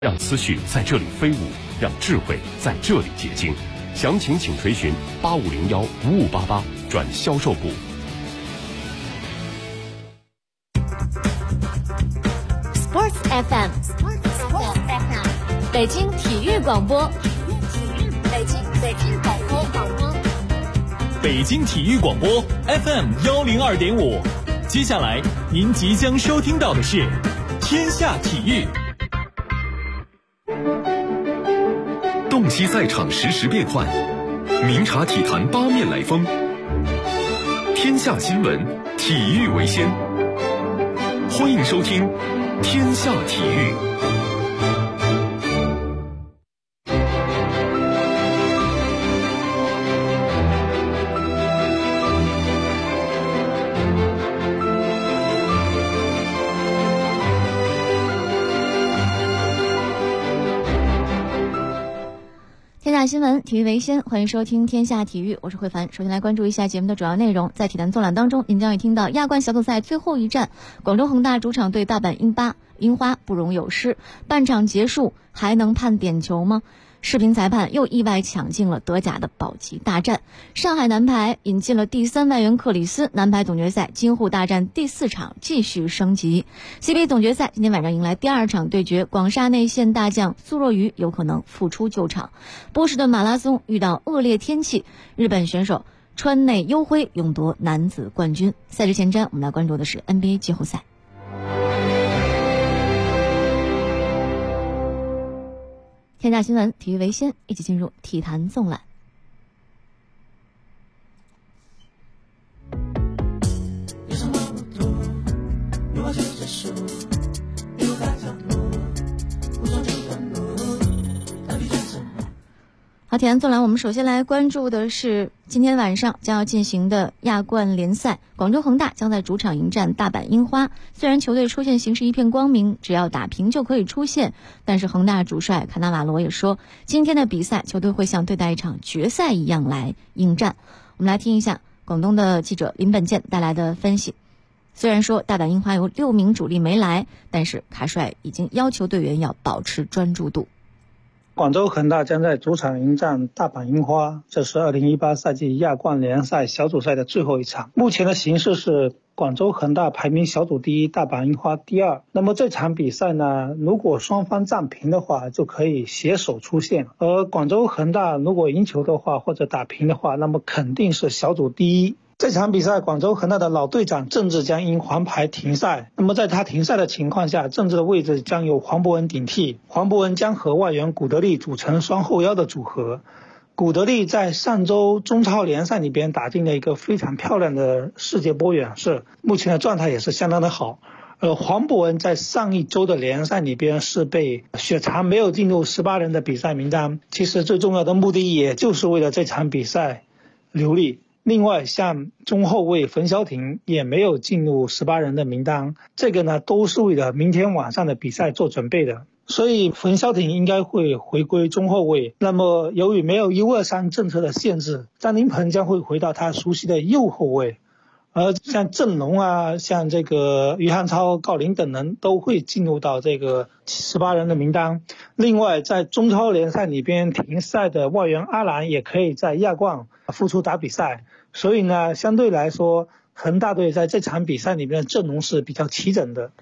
让思绪在这里飞舞，让智慧在这里结晶。详情请垂询8501-5588转销售部。 Sports FM， 北京体育广播，北京体育广播 FM 102.5。接下来您即将收听到的是天下体育。 洞悉赛场实时变幻，明察体坛八面来风。天下新闻，体育为先。欢迎收听天下体育。 天下新闻，体育为先，欢迎收听天下体育，我是慧凡。首先来关注一下节目的主要内容。在体坛纵览当中，您将会听到亚冠小组赛最后一战，广州恒大主场对大阪樱花不容有失，半场结束还能判点球吗？视频裁判又意外抢进了德甲的保级大战。上海男排引进了第3外援克里斯，男排总决赛京沪大战第4场继续升级。CBA 总决赛今天晚上迎来第2场对决，广厦内线大将苏若愚有可能复出救场。波士顿马拉松遇到恶劣天气，日本选手川内优辉勇夺男子冠军。赛事前瞻，我们来关注的是 NBA 季后赛。天下新闻，体育为先，一起进入体坛纵览。好，体坛纵览，我们首先来关注的是今天晚上将要进行的亚冠联赛，广州恒大将在主场迎战大阪樱花。虽然球队出线形势一片光明，只要打平就可以出线，但是恒大主帅卡纳瓦罗也说，今天的比赛球队会像对待一场决赛一样来应战。我们来听一下广东的记者林本健带来的分析。虽然说大阪樱花有6名主力没来，但是卡帅已经要求队员要保持专注度。 广州恒大将在主场迎战大阪樱花，这是2018赛季亚冠联赛小组赛的最后一场。目前的形势是广州恒大排名小组第一，大阪樱花第2。那么这场比赛呢，如果双方战平的话，就可以携手出线。而广州恒大如果赢球的话，或者打平的话，那么肯定是小组第一。这场比赛，广州恒大的老队长郑智将因黄牌停赛。那么在他停赛的情况下，郑智的位置将由黄博文顶替。黄博文将和外援古德利组成双后腰的组合。古德利在上周中超联赛里边打进了一个非常漂亮的世界波远射，目前的状态也是相当的好。黄博文在上一周的联赛里边是被雪藏，没有进入18人的比赛名单。其实最重要的目的也就是为了这场比赛留力。另外，像中后卫冯潇霆也没有进入18人的名单，这个呢都是为了明天晚上的比赛做准备的。所以冯潇霆应该会回归中后卫。那么由于没有1-2-3政策的限制，张琳芃将会回到他熟悉的右后卫。而像郑龙啊，像这个于汉超、郜林等人都会进入到这个18人的名单。另外，在中超联赛里边停赛的外援阿兰也可以在亚冠复出打比赛。所以呢，相对来说，恒大队在这场比赛里面的阵容是比较齐整的。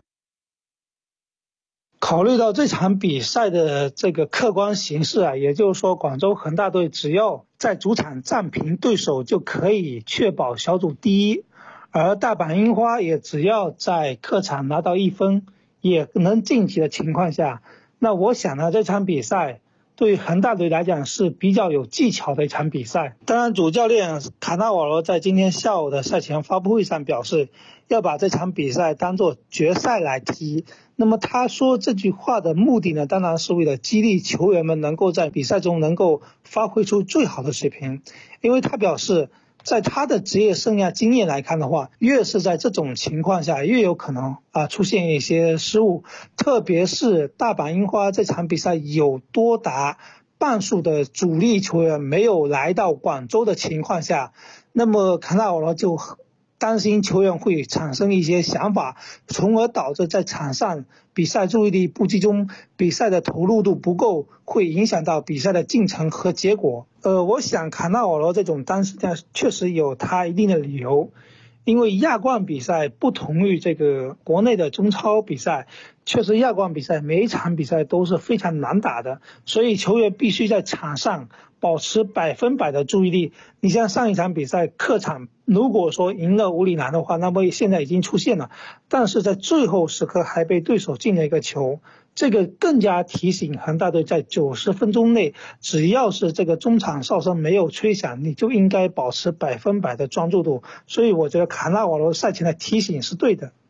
考虑到这场比赛的这个客观形势啊，也就是说，广州恒大队只要在主场战平对手就可以确保小组第一。而大阪樱花也只要在客场拿到1分也能晋级的情况下，那我想呢，这场比赛对恒大队来讲是比较有技巧的一场比赛。当然，主教练卡纳瓦罗在今天下午的赛前发布会上表示，要把这场比赛当作决赛来踢。那么他说这句话的目的呢，当然是为了激励球员们能够在比赛中能够发挥出最好的水平。因为他表示，在他的职业生涯经验来看的话，越是在这种情况下，越有可能出现一些失误。特别是大阪樱花这场比赛有多达半数的主力球员没有来到广州的情况下，那么卡纳瓦罗就担心球员会产生一些想法，从而导致在场上比赛注意力不集中，比赛的投入度不够，会影响到比赛的进程和结果。我想卡纳瓦罗这种担心确实有他一定的理由，因为亚冠比赛不同于这个国内的中超比赛，确实亚冠比赛每一场比赛都是非常难打的，所以球员必须在场上保持100%的注意力。你像上一场比赛客场如果说赢了五里南的话，那么现在已经出现了，但是在最后时刻还被对手进了一个球，这个更加提醒恒大队在90分钟内，只要是这个中场哨声没有吹响，你就应该保持100%的专注度。所以我觉得卡纳瓦罗赛前的提醒是对的。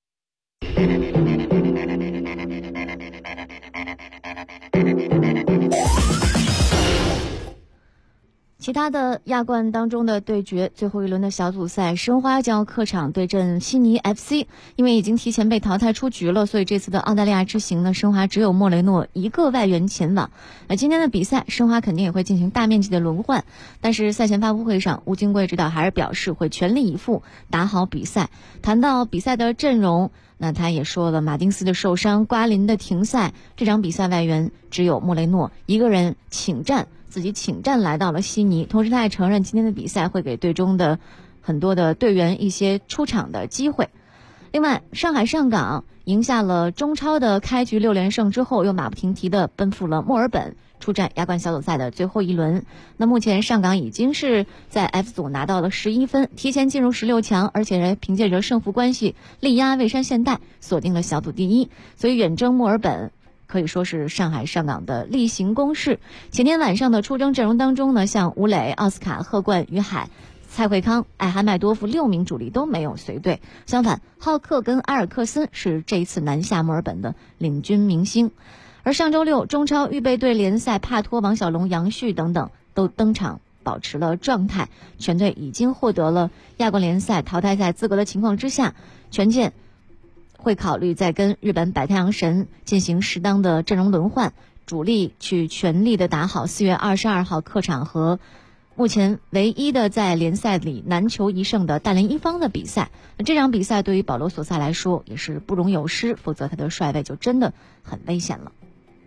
其他的亚冠当中的对决，最后一轮的小组赛，申花将客场对阵悉尼 FC。 因为已经提前被淘汰出局了，所以这次的澳大利亚之行呢，申花只有莫雷诺一个外援前往。今天的比赛申花肯定也会进行大面积的轮换，但是赛前发布会上，吴金贵指导还是表示会全力以赴打好比赛。谈到比赛的阵容，那他也说了，马丁斯的受伤，瓜林的停赛，这场比赛外援只有莫雷诺一个人自己请战来到了悉尼。同时他也承认今天的比赛会给队中的很多的队员一些出场的机会。另外，上海上港赢下了中超的开局6连胜之后，又马不停蹄地奔赴了墨尔本，出战亚冠小组赛的最后一轮。那目前上港已经是在 F 组拿到了11分，提前进入16强，而且凭借着胜负关系力压蔚山现代，锁定了小组第一，所以远征墨尔本可以说是上海上港的例行公事。前天晚上的出征阵容当中呢，像吴磊、奥斯卡、贺冠、于海、蔡慧康、艾哈迈多夫6名主力都没有随队，相反，浩克跟埃尔克森是这一次南下墨尔本的领军明星。而上周六，中超预备队联赛帕托、王小龙、杨旭等等都登场，保持了状态，全队已经获得了亚冠联赛淘汰赛资格的情况之下，权健会考虑再跟日本百太阳神进行适当的阵容轮换，主力去全力的打好4月22号客场和目前唯一的在联赛里难求一胜的大连一方的比赛。这场比赛对于保罗索萨来说也是不容有失，否则他的帅位就真的很危险了。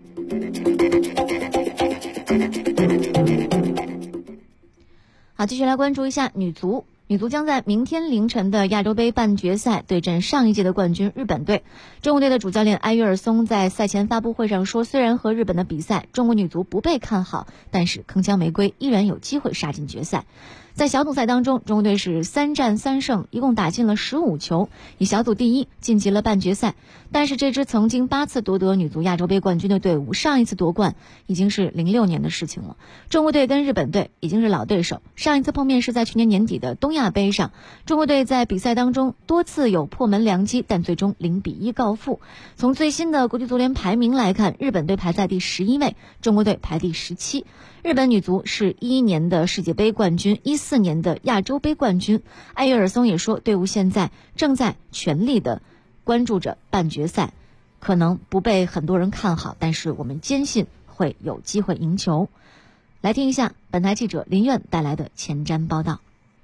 好，继续来关注一下女足。女足将在明天凌晨的亚洲杯半决赛对阵上一届的冠军日本队。中国队的主教练埃约尔松在赛前发布会上说，虽然和日本的比赛中国女足不被看好，但是铿锵玫瑰依然有机会杀进决赛。在小组赛当中，中国队是3战3胜，一共打进了15球，以小组第一晋级了半决赛。但是这支曾经8次夺得女足亚洲杯冠军的队伍，上一次夺冠已经是06年的事情了。中国队跟日本队已经是老对手，上一次碰面是在去年年底的东亚杯上，中国队在比赛当中多次有破门良机，但最终0-1告负。从最新的国际足联排名来看，日本队排在第11位，中国队排第17。日本女足是11年的世界杯冠军，14年的亚洲杯冠军。埃约尔松也说，队伍现在正在全力的关注着半决赛，可能不被很多人看好，但是我们坚信会有机会赢球。来听一下本台记者林苑带来的前瞻报道。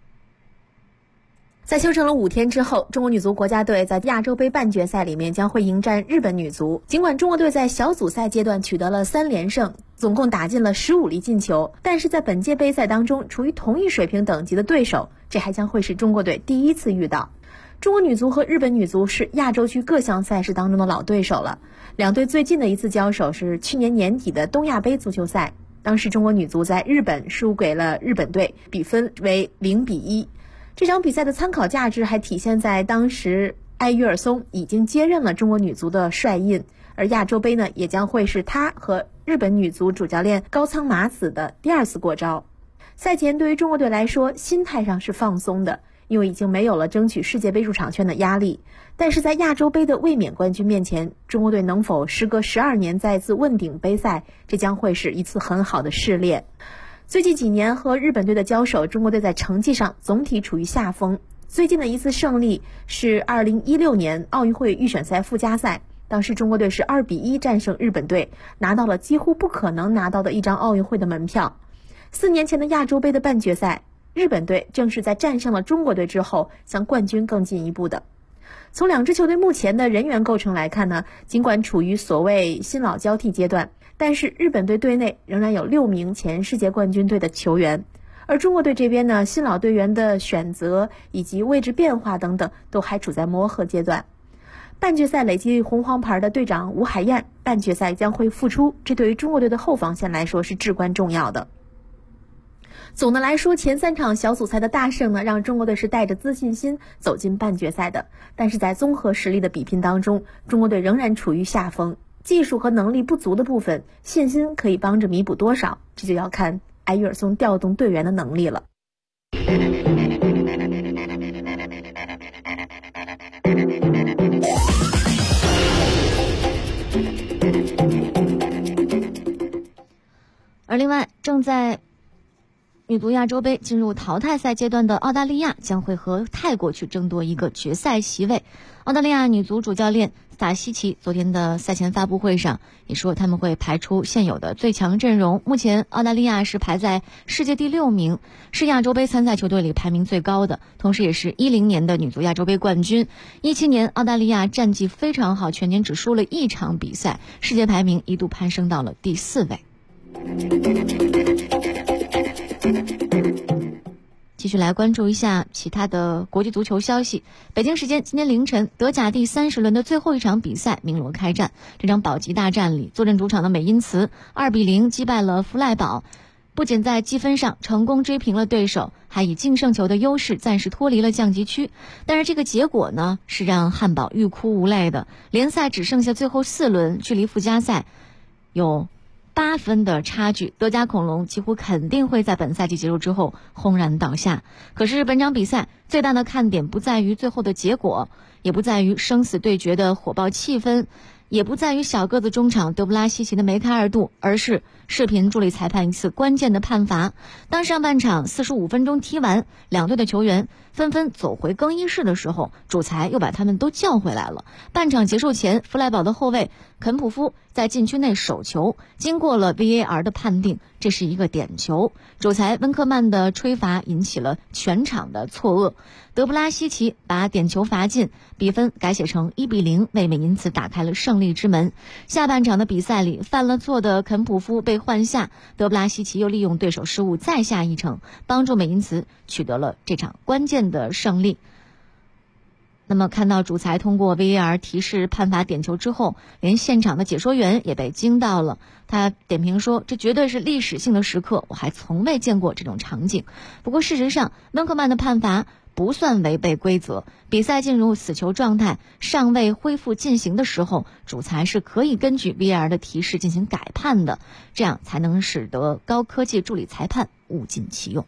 在休整了5天之后，中国女足国家队在亚洲杯半决赛里面将会迎战日本女足。尽管中国队在小组赛阶段取得了3连胜，总共打进了15粒进球，但是在本届杯赛当中，处于同一水平等级的对手，这还将会是中国队第一次遇到。中国女足和日本女足是亚洲区各项赛事当中的老对手了，两队最近的一次交手是去年年底的东亚杯足球赛，当时中国女足在日本输给了日本队，比分为0-1。这场比赛的参考价值还体现在当时埃约尔松已经接任了中国女足的帅印，而亚洲杯呢，也将会是他和日本女足主教练高仓麻子的第2次过招。赛前对于中国队来说，心态上是放松的，因为已经没有了争取世界杯入场券的压力。但是在亚洲杯的卫冕冠军面前，中国队能否时隔12年再次问鼎杯赛，这将会是一次很好的试炼。最近几年和日本队的交手，中国队在成绩上总体处于下风。最近的一次胜利是2016年奥运会预选赛附加赛，当时中国队是2-1战胜日本队，拿到了几乎不可能拿到的一张奥运会的门票。4年前的亚洲杯的半决赛， 日本队正是在战胜了中国队之后向冠军更进一步的。从两支球队目前的人员构成来看呢，尽管处于所谓新老交替阶段，但是日本队队内仍然有6名前世界冠军队的球员，而中国队这边呢，新老队员的选择以及位置变化等等都还处在磨合阶段。半决赛累积红黄牌的队长吴海燕半决赛将会复出，这对于中国队的后防线来说是至关重要的。总的来说，前3场小组赛的大胜呢，让中国队是带着自信心走进半决赛的。但是在综合实力的比拼当中，中国队仍然处于下风，技术和能力不足的部分，信心可以帮着弥补多少，这就要看埃约尔松调动队员的能力了。 而另外，正在女足亚洲杯进入淘汰赛阶段的澳大利亚将会和泰国去争夺一个决赛席位。澳大利亚女足主教练萨希奇昨天的赛前发布会上也说，他们会排出现有的最强阵容。目前澳大利亚是排在世界第6名，是亚洲杯参赛球队里排名最高的，同时也是10年的女足亚洲杯冠军。17年澳大利亚战绩非常好，全年只输了1场比赛，世界排名一度攀升到了第4位。继续来关注一下其他的国际足球消息。北京时间今天凌晨，德甲第30轮的最后一场比赛鸣锣开战。这场保级大战里，坐镇主场的美因茨2-0击败了弗赖堡，不仅在积分上成功追平了对手，还以净胜球的优势暂时脱离了降级区。但是这个结果呢，是让汉堡欲哭无泪的。联赛只剩下最后4轮，距离附加赛有8分的差距，德甲恐龙几乎肯定会在本赛季结束之后轰然倒下。可是本场比赛最大的看点不在于最后的结果，也不在于生死对决的火爆气氛，也不在于小个子中场德布拉西奇的梅开二度，而是视频助理裁判一次关键的判罚。当上半场45分钟踢完，两队的球员纷纷走回更衣室的时候，主裁又把他们都叫回来了。半场结束前，弗莱堡的后卫肯普夫在禁区内手球，经过了 VAR 的判定，这是一个点球。主裁温克曼的吹罚引起了全场的错愕，德布拉西奇把点球罚进，比分改写成1-0，为美因茨打开了胜利之门。下半场的比赛里，犯了错的肯普夫被换下，德布拉西奇又利用对手失误再下一城，帮助美因茨取得了这场关键的胜利。那么看到主裁通过 VAR 提示判罚点球之后，连现场的解说员也被惊到了。他点评说，这绝对是历史性的时刻，我还从未见过这种场景。不过事实上，温克曼的判罚不算违背规则，比赛进入死球状态尚未恢复进行的时候，主裁是可以根据 VAR 的提示进行改判的，这样才能使得高科技助理裁判物尽其用。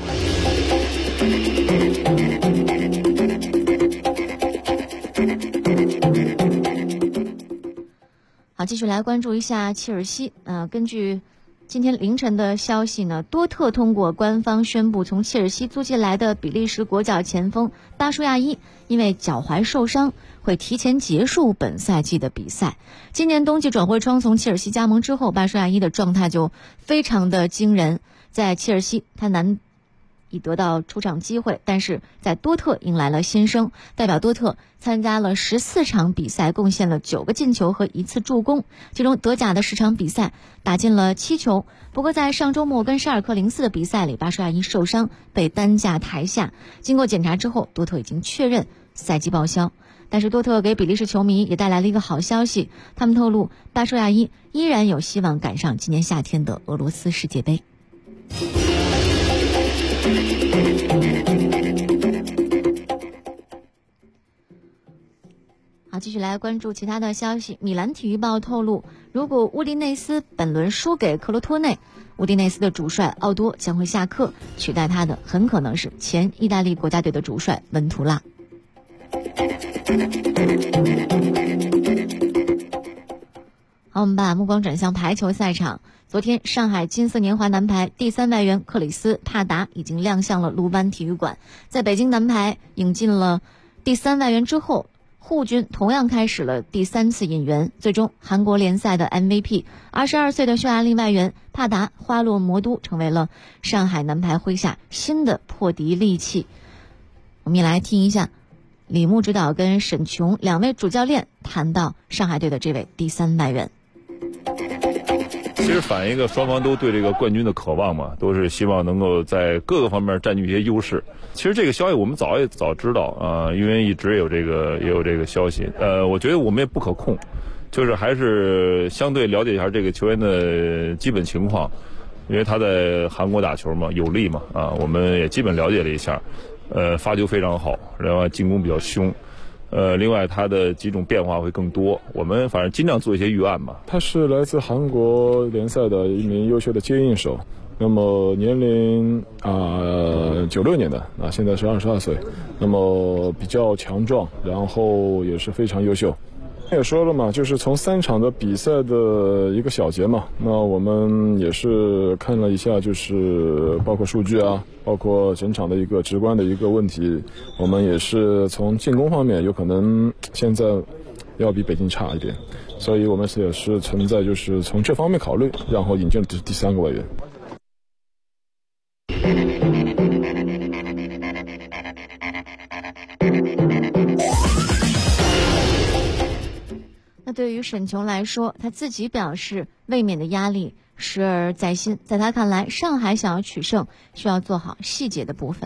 好，继续来关注一下切尔西。根据今天凌晨的消息呢，多特通过官方宣布，从切尔西租借来的比利时国脚前锋巴舒亚伊因为脚踝受伤，会提前结束本赛季的比赛。今年冬季转会窗从切尔西加盟之后，巴舒亚伊的状态就非常的惊人。在切尔西，他难以得到出场机会，但是在多特迎来了新生，代表多特参加了14场比赛，贡献了9个进球和1次助攻，其中德甲的10场比赛打进了7球。不过在上周末跟沙尔克04的比赛里，巴舒亚伊受伤被担架抬下，经过检查之后，多特已经确认赛季报销。但是多特给比利时球迷也带来了一个好消息，他们透露巴舒亚伊依然有希望赶上今年夏天的俄罗斯世界杯。好，继续来关注其他的消息。米兰体育报透露，如果乌迪内斯本轮输给克罗托内，乌迪内斯的主帅奥多将会下课，取代他的很可能是前意大利国家队的主帅文图拉。好，我们把目光转向排球赛场。昨天，上海金色年华男排第3外援克里斯·帕达已经亮相了卢湾体育馆。在北京男排引进了第3外援之后， 沪军同样开始了第3次引援，最终韩国联赛的 MVP 22岁的匈牙利外援帕达花洛魔都成为了上海男排麾下新的破敌利器。我们也来听一下李牧指导跟沈琼2位主教练谈到上海队的这位第3外援。 其实反映一个双方都对这个冠军的渴望嘛，都是希望能够在各个方面占据一些优势。其实这个消息我们早知道啊，因为一直也有这个消息。我觉得我们也不可控，就是还是相对了解一下这个球员的基本情况，因为他在韩国打球嘛，有利嘛啊，我们也基本了解了一下。发球非常好，然后进攻比较凶。另外他的几种变化会更多，我们反正尽量做一些预案吧。 他是来自韩国联赛的一名优秀的接应手，那么年龄96年的现在是22岁，那么比较强壮，然后也是非常优秀。也说了嘛，就是从3场的比赛的一个小结嘛，那我们也是看了一下，就是包括数据啊，包括整场的一个直观的一个问题，我们也是从进攻方面有可能现在要比北京差一点，所以我们也是存在就是从这方面考虑，然后引进第3个外援。 那对于沈琼来说，他自己表示卫冕的压力时而在心，在他看来，上海想要取胜，需要做好细节的部分。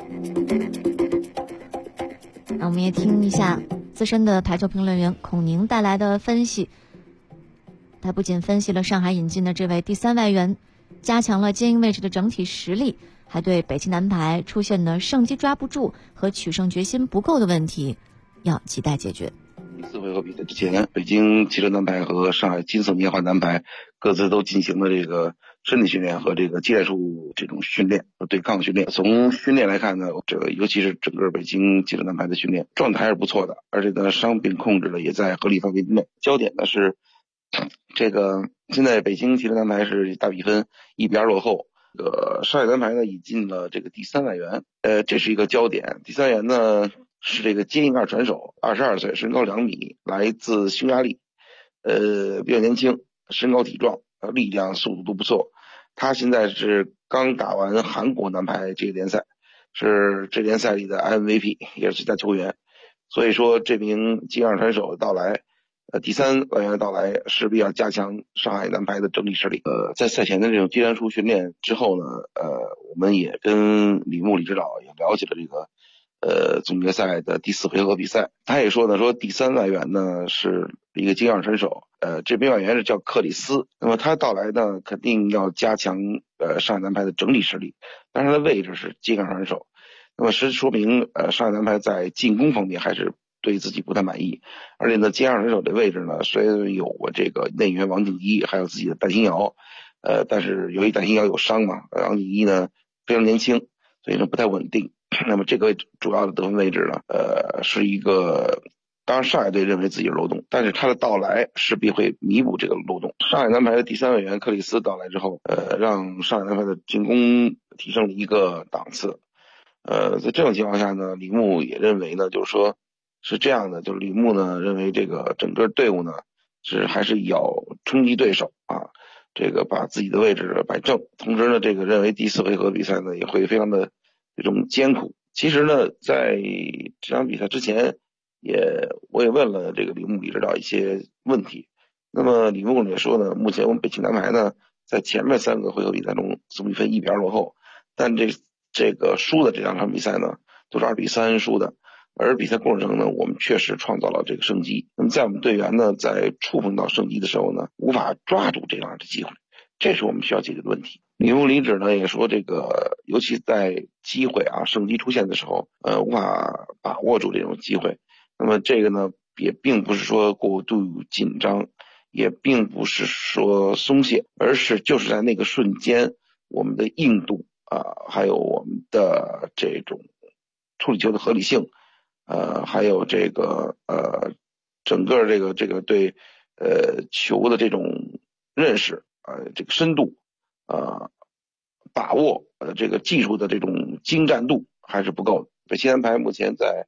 那我们也听一下资深的排球评论员孔宁带来的分析。他不仅分析了上海引进的这位第3外援，加强了接应位置的整体实力，还对北京男排出现的胜机抓不住和取胜决心不够的问题要亟待解决。 第4回合比赛之前，北京汽车男排和上海金色年华男排各自都进行了这个身体训练和这个技战术这种训练和对抗训练。从训练来看呢，尤其是整个北京汽车男排的训练状态还是不错的，而且呢伤病控制呢也在合理范围内。焦点呢是这个现在北京汽车男排是大比分1-2落后，上海男排呢引进了这个第3外援，这是一个焦点。第3外援呢是这个接应2传手，22岁，身高2米，来自匈牙利，比较年轻，身高体壮，力量速度都不错。他现在是刚打完韩国男排这个联赛，是这联赛里的 MVP， 也是最佳球员。所以说这名接应2传手的到来，第3外援的到来，势必要加强上海男排的整体实力。在赛前的这种技战术训练之后呢，我们也跟李牧指导也了解了这个总决赛的第4回合比赛。他也说呢，说第3外援呢是一个接应2传手，这名外援是叫克里斯。那么他到来呢，肯定要加强上海男排的整体实力，但是他的位置是接应2传手。那么说明上海男排在进攻方面还是对自己不太满意，而且呢，接应2传手的位置呢，虽然有这个内援王敬一，还有自己的戴新尧，但是由于戴新尧有伤嘛，王敬一呢非常年轻，所以呢不太稳定。那么这个主要的得分位置呢，是一个，当然上海队认为自己是漏洞，但是他的到来势必会弥补这个漏洞。上海男排的第3外援克里斯到来之后，让上海男排的进攻提升了一个档次。在这种情况下呢，李牧也认为呢，就是说是这样的，就是李牧呢认为这个整个队伍呢还是要冲击对手啊，这个把自己的位置摆正，同时呢，这个认为第4回合比赛呢也会非常的这种艰苦。其实呢，在这场比赛之前，我也问了这个李牧指导一些问题。那么李牧也说呢，目前我们北京男排呢在前面3个回合比赛中总比分1-2落后，但这个输的这2场比赛呢都是2-3输的，而比赛过程中呢，我们确实创造了这个胜机。那么在我们队员呢在触碰到胜机的时候呢，无法抓住这样的机会，这是我们需要解决的问题。李牧指呢也说，这个尤其在机会胜机出现的时候，无法把握住这种机会。那么这个呢也并不是说过度紧张，也并不是说松懈，而是就是在那个瞬间，我们的硬度还有我们的这种处理球的合理性，还有这个整个这个对球的这种认识，这个深度，把握这个技术的这种精湛度还是不够的。北京男排目前在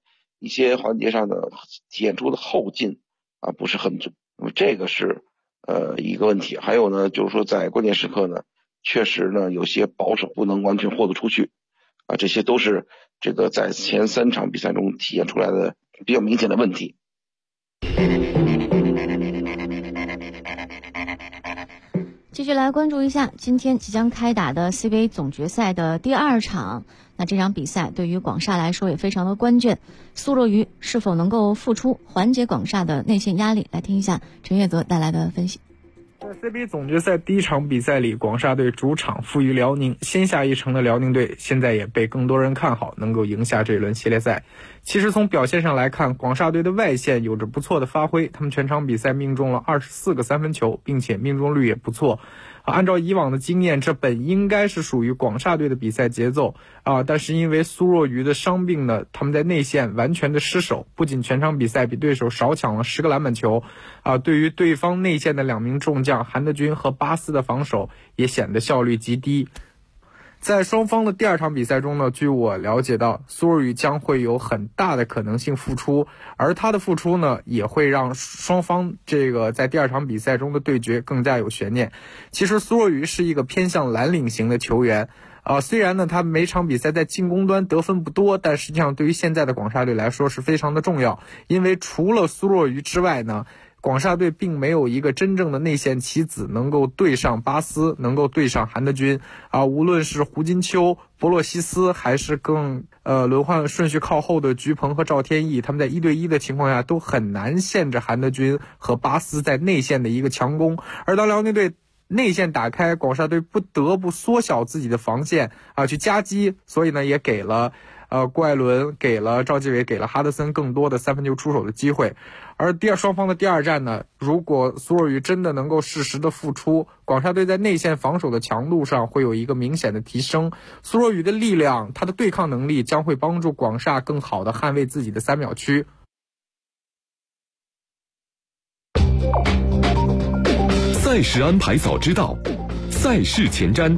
一些环节上的体现出的后劲不是很足，那么这个是一个问题。还有呢，就是说在关键时刻呢，确实呢有些保守，不能完全豁得出去这些都是这个在前3场比赛中体现出来的比较明显的问题。 继续来关注一下今天即将开打的 CBA 总决赛的第2场。那这场比赛对于广厦来说也非常的关键，苏若鱼是否能够复出缓解广厦的内线压力？来听一下陈月泽带来的分析。 在 CBA 总决赛第1场比赛里，广厦队主场负于辽宁，先下一城的辽宁队现在也被更多人看好能够赢下这一轮系列赛。其实从表现上来看，广厦队的外线有着不错的发挥，他们全场比赛命中了24个3分球，并且命中率也不错。按照以往的经验，这本应该是属于广厦队的比赛节奏但是因为苏若鱼的伤病呢，他们在内线完全的失守，不仅全场比赛比对手少抢了10个篮板球对于对方内线的2名重将韩德君和巴斯的防守也显得效率极低。在双方的第2场比赛中呢，据我了解到，苏若鱼将会有很大的可能性复出，而他的复出呢，也会让双方这个在第2场比赛中的对决更加有悬念。其实苏若鱼是一个偏向蓝领型的球员虽然呢他每场比赛在进攻端得分不多，但实际上对于现在的广厦队来说是非常的重要，因为除了苏若鱼之外呢，广厦队并没有一个真正的内线棋子能够对上巴斯，能够对上韩德君无论是胡金秋、博洛西斯，还是更轮换顺序靠后的菊鹏和赵天翼，他们在1对1的情况下都很难限制韩德君和巴斯在内线的一个强攻。而当辽宁队内线打开，广厦队不得不缩小自己的防线去夹击，所以呢也给了郭艾伦、给了赵继伟、给了哈德森更多的3分球出手的机会。而双方的第2战呢，如果苏若鱼真的能够适时的复出，广厦队在内线防守的强度上会有一个明显的提升。苏若鱼的力量，他的对抗能力将会帮助广厦更好的捍卫自己的3秒区。 赛事安排早知道，赛事前瞻。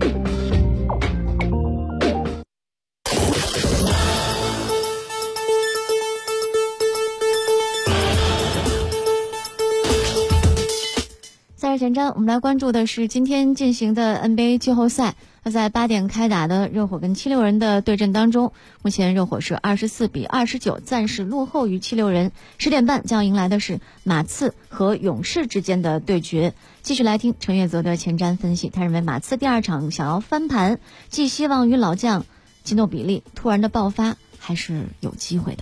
赛事前瞻，我们来关注的是今天进行的 NBA 季后赛。那在8点开打的热火跟76人的对阵当中，目前热火是24-29，暂时落后于76人。10点半将迎来的是马刺和勇士之间的对决。继续来听陈月泽的前瞻分析，他认为马刺第2场想要翻盘，寄希望于老将基诺比利突然的爆发，还是有机会的。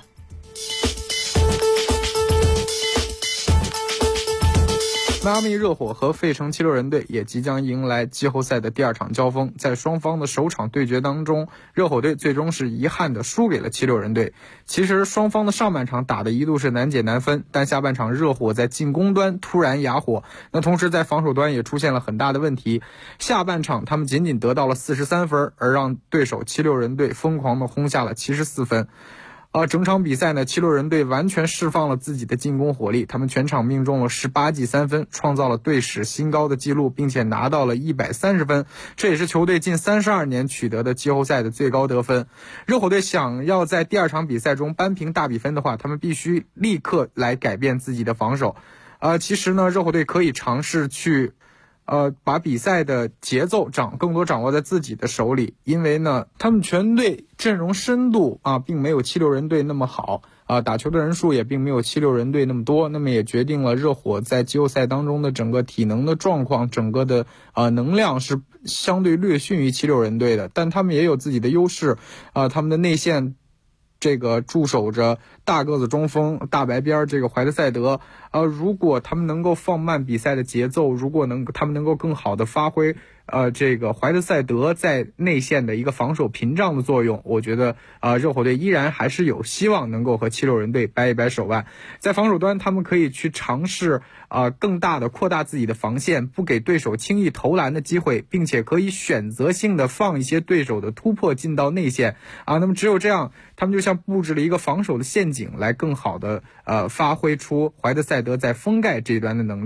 迈阿密热火和费城76人队也即将迎来季后赛的第2场交锋。在双方的首场对决当中，热火队最终是遗憾的输给了76人队。其实双方的上半场打的一度是难解难分，但下半场热火在进攻端突然哑火，那同时在防守端也出现了很大的问题。下半场他们仅仅得到了43分，而让对手76人队疯狂的轰下了74分。整场比赛呢，76人队完全释放了自己的进攻火力，他们全场命中了18记3分，创造了队史新高的纪录，并且拿到了130分，这也是球队近32年取得的季后赛的最高得分。热火队想要在第2场比赛中扳平大比分的话，他们必须立刻来改变自己的防守。其实呢，热火队可以尝试去把比赛的节奏更多掌握在自己的手里，因为呢，他们全队阵容深度并没有76人队那么好打球的人数也并没有76人队那么多，那么也决定了热火在季后赛当中的整个体能的状况，整个的能量是相对略逊于76人队的，但他们也有自己的优势他们的内线这个驻守着大个子中锋大白边这个怀特塞德如果他们能够放慢比赛的节奏，如果他们能够更好的发挥这个怀特塞德在内线的一个防守屏障的作用，我觉得热火队依然还是有希望能够和76人队掰一掰手腕。在防守端他们可以去尝试更大的扩大自己的防线，不给对手轻易投篮的机会，并且可以选择性的放一些对手的突破进到内线那么只有这样，他们就像布置了一个防守的陷阱，来更好的发挥出怀特塞德在封盖这一端的能力。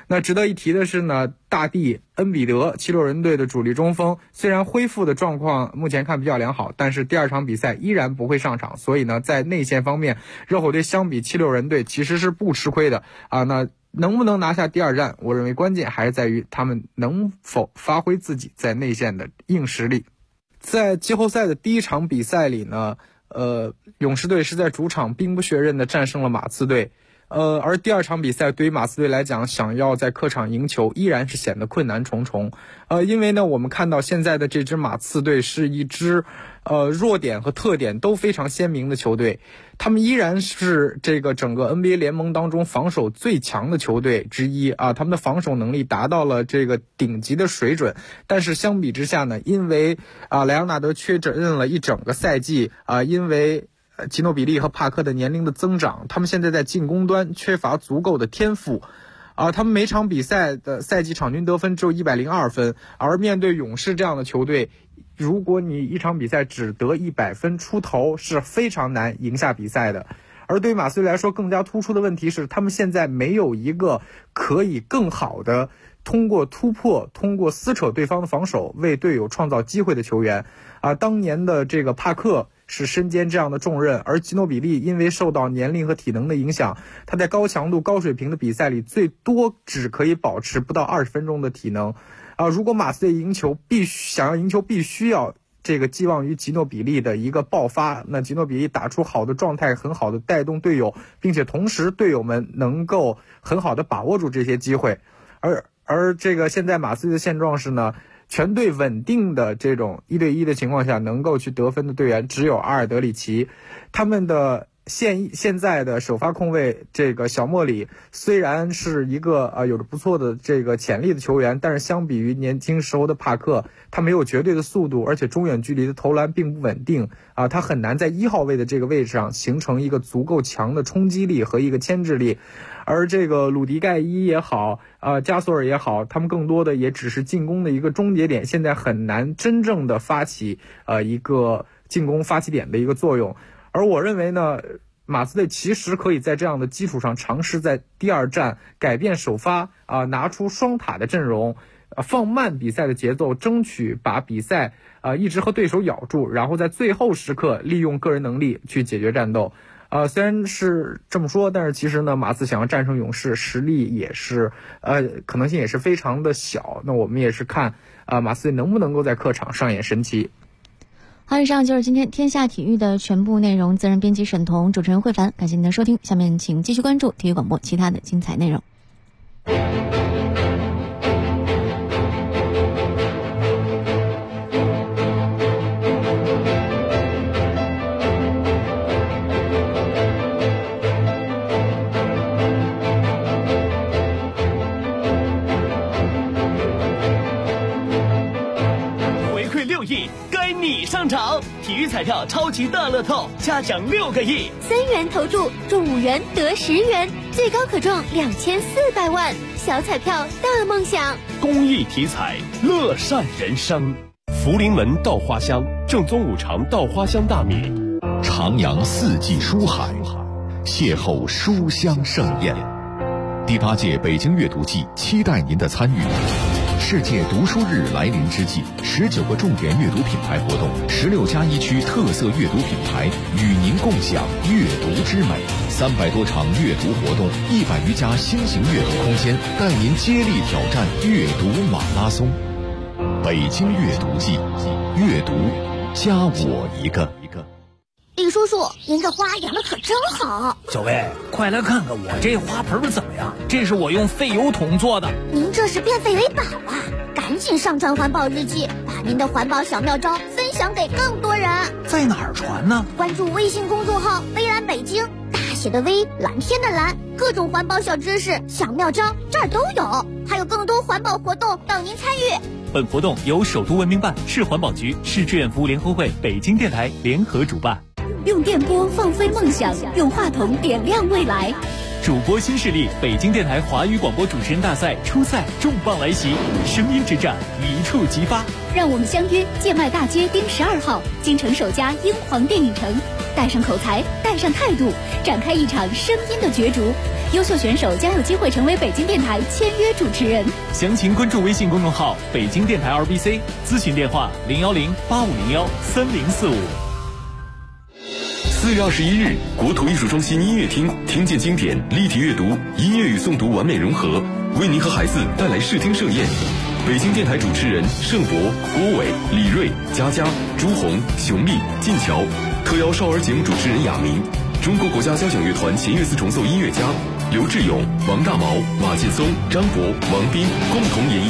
那值得一提的是呢，大帝恩比德76人队的主力中锋虽然恢复的状况目前看比较良好，但是第2场比赛依然不会上场，所以呢在内线方面热火队相比76人队其实是不吃亏的啊。那能不能拿下第2战，我认为关键还是在于他们能否发挥自己在内线的硬实力。在季后赛的第1场比赛里呢，勇士队是在主场兵不血刃地战胜了马刺队。而第2场比赛对于马刺队来讲，想要在客场赢球依然是显得困难重重。因为呢，我们看到现在的这支马刺队是一支弱点和特点都非常鲜明的球队，他们依然是这个整个 NBA 联盟当中防守最强的球队之一啊，他们的防守能力达到了这个顶级的水准。但是相比之下呢，因为莱昂纳德缺阵了一整个赛季因为吉诺比利和帕克的年龄的增长，他们现在在进攻端缺乏足够的天赋他们每场比赛的赛季场均得分只有102分，而面对勇士这样的球队，如果你一场比赛只得100分出头是非常难赢下比赛的。而对于马刺队来说，更加突出的问题是他们现在没有一个可以更好的通过突破通过撕扯对方的防守为队友创造机会的球员当年的这个帕克是身兼这样的重任，而吉诺比利因为受到年龄和体能的影响，他在高强度高水平的比赛里最多只可以保持不到20分钟的体能如果马刺队想要赢球必须要这个寄望于吉诺比利的一个爆发，那吉诺比利打出好的状态，很好的带动队友，并且同时队友们能够很好的把握住这些机会。而这个现在马刺队的现状是呢，全队稳定的这种1对1的情况下能够去得分的队员只有阿尔德里奇。他们的现在的首发控卫这个小莫里虽然是一个有着不错的这个潜力的球员，但是相比于年轻时候的帕克，他没有绝对的速度，而且中远距离的投篮并不稳定他很难在1号位的这个位置上形成一个足够强的冲击力和一个牵制力。而这个鲁迪盖伊也好加索尔也好，他们更多的也只是进攻的一个终结点，现在很难真正的发起一个进攻发起点的一个作用。而我认为呢，马刺队其实可以在这样的基础上尝试在第2战改变首发拿出双塔的阵容放慢比赛的节奏，争取把比赛一直和对手咬住，然后在最后时刻利用个人能力去解决战斗。虽然是这么说，但是其实呢，马刺想要战胜勇士，实力也是可能性也是非常的小。那我们也是看马刺队能不能够在客场上演神奇。 好，以上就是今天天下体育的全部内容。责任编辑沈彤，主持人慧凡，感谢您的收听。下面请继续关注体育广播其他的精彩内容。 你上场，体育彩票超级大乐透加奖6个亿 ，3元投注中5元得10元，最高可中2400万，小彩票大梦想。 公益题材，乐善人生。福临门稻花香，正宗五常稻花香大米。 徜徉四季书海，邂逅书香盛宴。第8届北京阅读季期待您的参与。世界读书日来临之际，19个重点阅读品牌活动，16家一区特色阅读品牌与您共享阅读之美。300多场阅读活动，100余家新型阅读空间，带您接力挑战阅读马拉松。北京阅读季，阅读加我一个。 李叔叔，您的花养得可真好。 小薇，快来看看我这花盆怎么样？这是我用废油桶做的。 您这是变废为宝啊！赶紧上传环保日记，把您的环保小妙招分享给更多人。 在哪儿传呢？ 关注微信公众号微蓝北京，大写的微，蓝天的蓝，各种环保小知识小妙招这儿都有，还有更多环保活动等您参与。 本活动由首都文明办、市环保局、市志愿服务联合会、北京电台联合主办。 用电波放飞梦想，用话筒点亮未来。 主播新势力，北京电台华语广播主持人大赛初赛重磅来袭，声音之战一触即发。 让我们相约建外大街丁12号，京城首家英皇电影城，带上口才，带上态度，展开一场声音的角逐。 优秀选手将有机会成为北京电台签约主持人。 详情关注微信公众号北京电台 RBC， 咨询电话010-8501-3045。 4月21日，国土艺术中心音乐厅听见经典，立体阅读，音乐与诵读完美融合，为您和孩子带来视听盛宴。北京电台主持人盛博、郭伟、李锐、佳佳、朱红、熊丽、晋桥，特邀少儿节目主持人亚明，中国国家交响乐团弦乐四重奏音乐家刘志勇、王大毛、马劲松、张博、王斌共同演绎